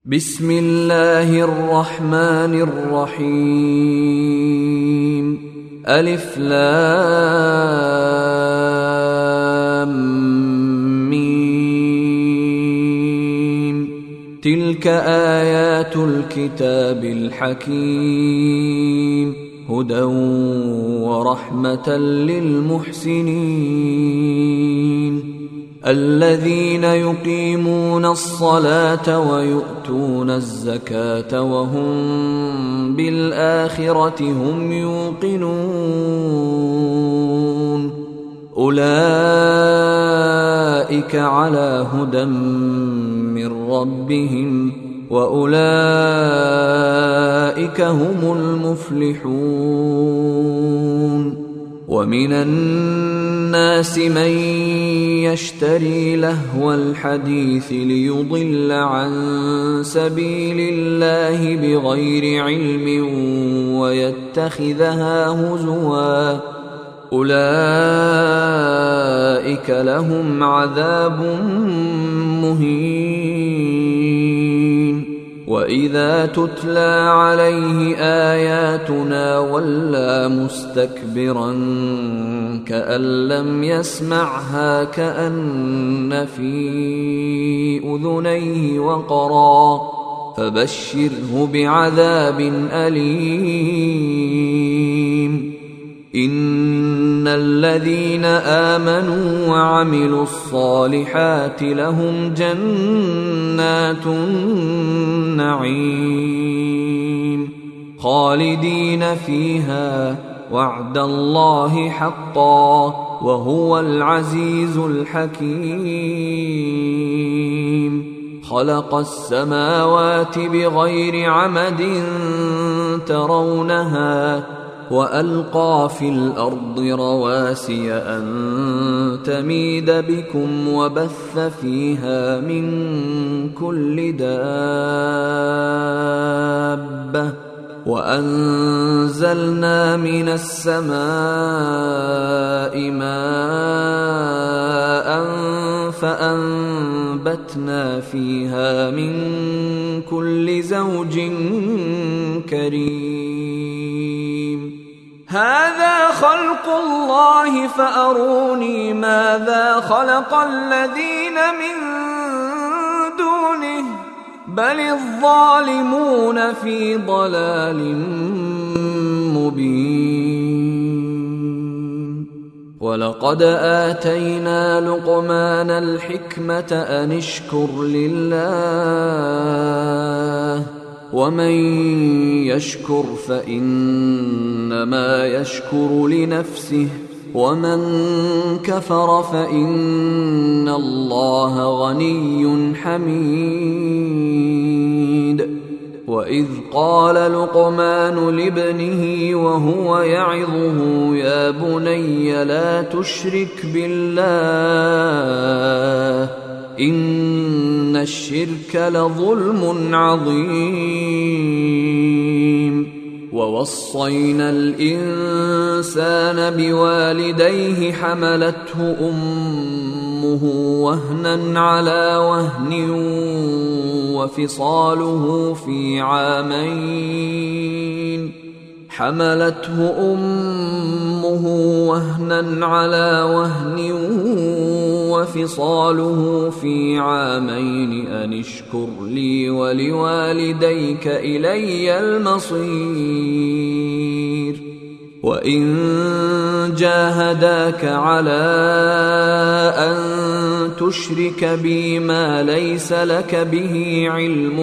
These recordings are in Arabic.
بسم الله الرحمن الرحيم. ألف لام ميم. تلك آيات الكتاب الحكيم، هدى ورحمة للمحسنين الذين يقيمون الصلاة ويؤتون الزكاة وهم بالآخرة هم يوقنون. أولئك على هدى من ربهم وأولئك هم المفلحون. ومن الناس من يشتري لهو الحديث ليضل عن سبيل الله بغير علم ويتخذها هزوا، أولئك لهم عذاب مهين. وإذا تتلى عليه آياتنا ولى مستكبرا كأن لم يسمعها كأن في أذنيه وقرا، فبشره بعذاب أليم. إن الذين آمنوا وعملوا الصالحات لهم جنات النعيم خالدين فيها، وعد الله حقا وهو العزيز الحكيم. خلق السماوات بغير عمد ترونها وألقى في الأرض رواسي أن تميد بكم وبث فيها من كل دابة، وأنزلنا من السماء ماء فأنبتنا فيها من كل زوج كريم. هذا خلق الله فأروني ماذا خلق الذين من دونه، بل الظالمون في ضلال مبين. ولقد آتينا لقمان الحكمة أن اشكر لله، ومن يشكر فإنما يشكر لنفسه، ومن كفر فإن الله غني حميد. وإذ قال لقمان لابنه وهو يعظه يا بني لا تشرك بالله إن الشرك لظلم عظيم. ووصينا الإنسان بوالديه حملته أمه وهنا على وهن وفصاله في عامين، حملته أمه وهنا على وهن وفصاله في عامين أن اشكر لي ولوالديك إلي المصير. وإن جاهداك على أن تشرك بي ما ليس لك به علم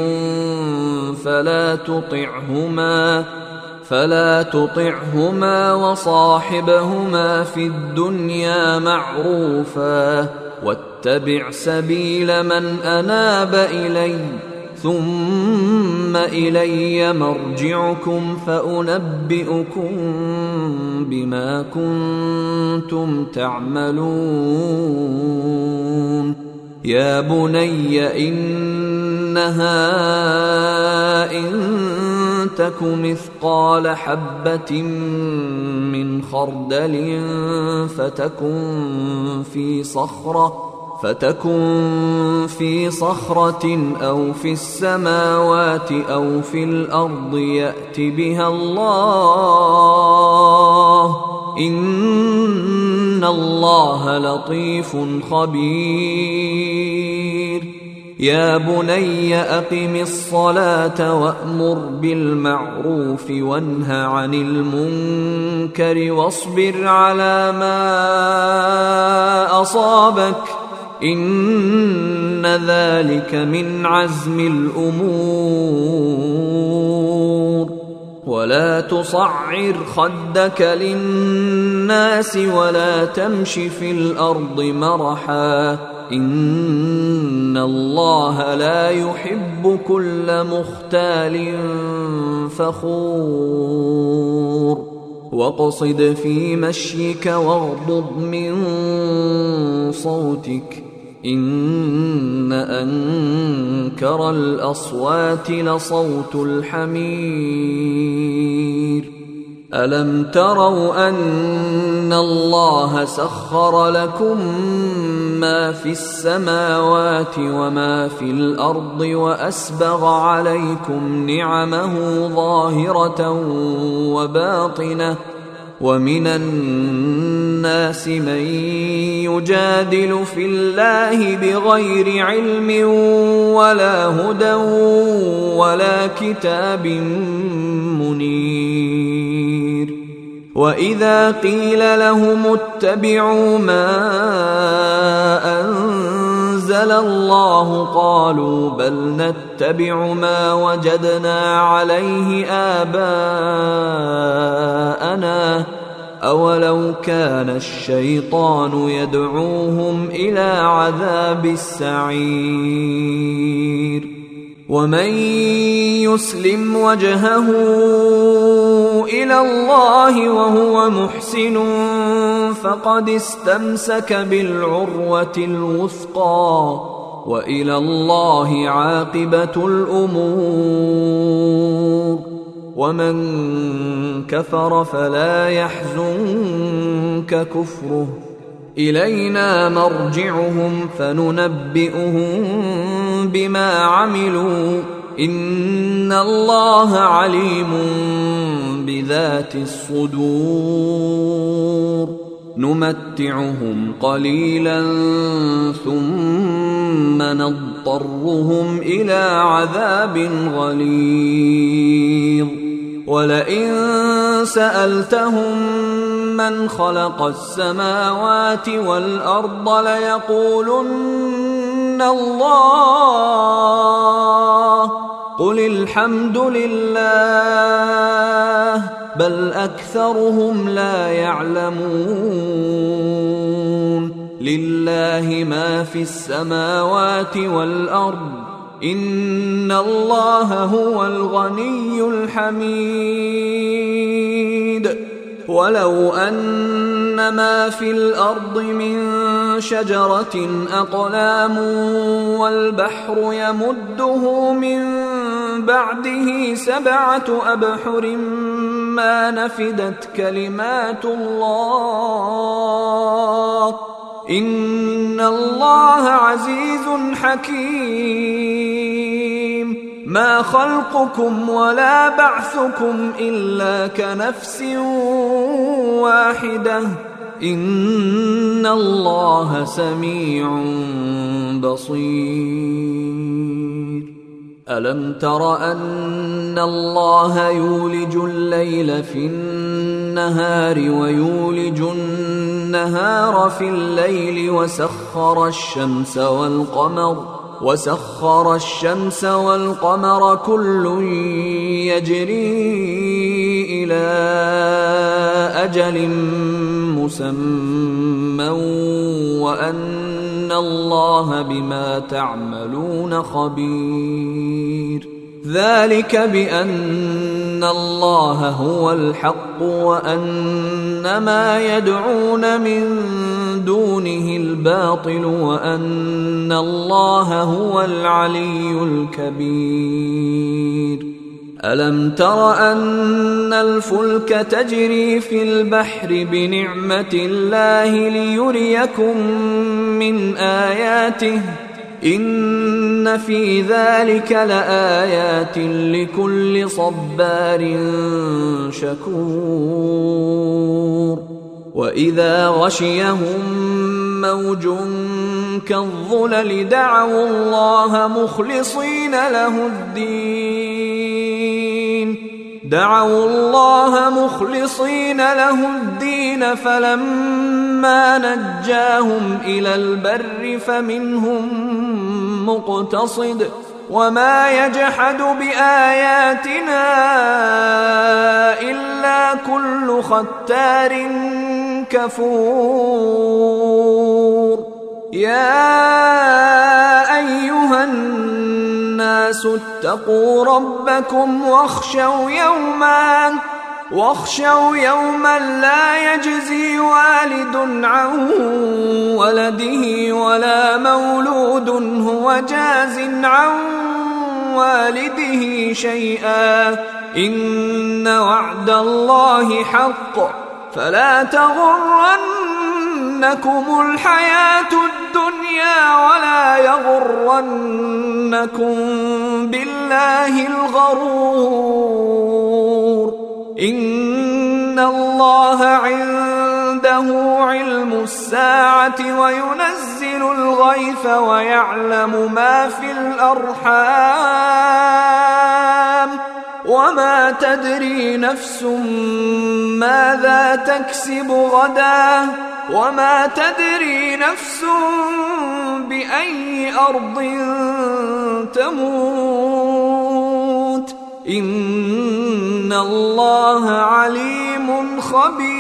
فلا تطعهما وصاحبهما في الدنيا معروفا، واتبع سبيل من أناب إلي، ثم إلي مرجعكم فأنبئكم بما كنتم تعملون. يا بني إنها إن تك مثقال حبة من خردل فتكن في صخرة فتكن في صخرة أو في السماوات أو في الأرض يأت بها الله إن الله لطيف خبير يا بني أقم الصلاة وأمر بالمعروف وانه عن المنكر واصبر على ما أصابك إن ذلك من عزم الأمور ولا تصعر خدك للناس ولا تمش في الأرض مرحا إن الله لا يحب كل مختال فخور واقصد في مشيك واغضض من صوتك إن أنكر الأصوات لصوت الحمير ألم تروا أن الله سخر لكم ما في السماوات وما في الأرض وأسبغ عليكم نعمه ظاهرة وباطنة ومن الناس من يجادل في الله بغير علم ولا هدى ولا كتاب منير وإذا قيل لهم اتبعوا ما أنزل الله قالوا بل نتبع ما وجدنا عليه آباءنا أولو كان الشيطان يدعوهم إلى عذاب السعير ومن يسلم وجهه إلى الله وهو محسن فقد استمسك بالعروة الوثقى وإلى الله عاقبة الأمور ومن كفر فلا يحزنك كفره إلينا مرجعهم فننبئهم بما عملوا إن الله عليم بذات الصدور نمتعهم قليلا ثم نضطرهم إلى عذاب غليظ ولئن سألتهم من خلق السماوات والأرض ليقولن الله قل الحمد لله بل أكثرهم لا يعلمون لله ما في السماوات والأرض إن الله هو الغني الحميد ولو أن ما في الأرض من شجرة أقلام والبحر يمده من بعده 7 أبحر ما نفدت كلمات الله إن الله عزيز حكيم ما خلقكم ولا بعثكم إلا كنفس واحدة إن الله سميع بصير ألم تر أن الله يولج الليل في النهار ويولج النهار في الليل وسخر الشمس والقمر كل يجري إلى أجل مسمى وأن الله بما تعملون خبير ذلك بأن الله هو الحق وأن ما يدعون من دونه الباطل وأن الله هو العلي الكبير ألم تر أن الفلك تجري في البحر بنعمة الله ليريكم من آياته إن في ذلك لآيات لكل صبار شكور وإذا غشيهم موج كالظلل دعوا الله مخلصين له الدين فلما نجاهم إلى البر فمنهم مقتصد وما يجحد بآياتنا إلا كل ختار كفور يا أيها الناس اتقوا ربكم واخشوا يوما لا يجزي والد عن ولده ولا مولود هو جاز عن والده شيئا إن وعد الله حق فلا تغرنكم الحياة الدنيا ولا يغرنكم بالله الغرور إن الله عنده علم الساعة وينزل الغيث ويعلم ما في الأرحام وما تدري نفس ماذا تكسب غدا وما تدري نفس بأي أرض تموت إن الله عليم خبير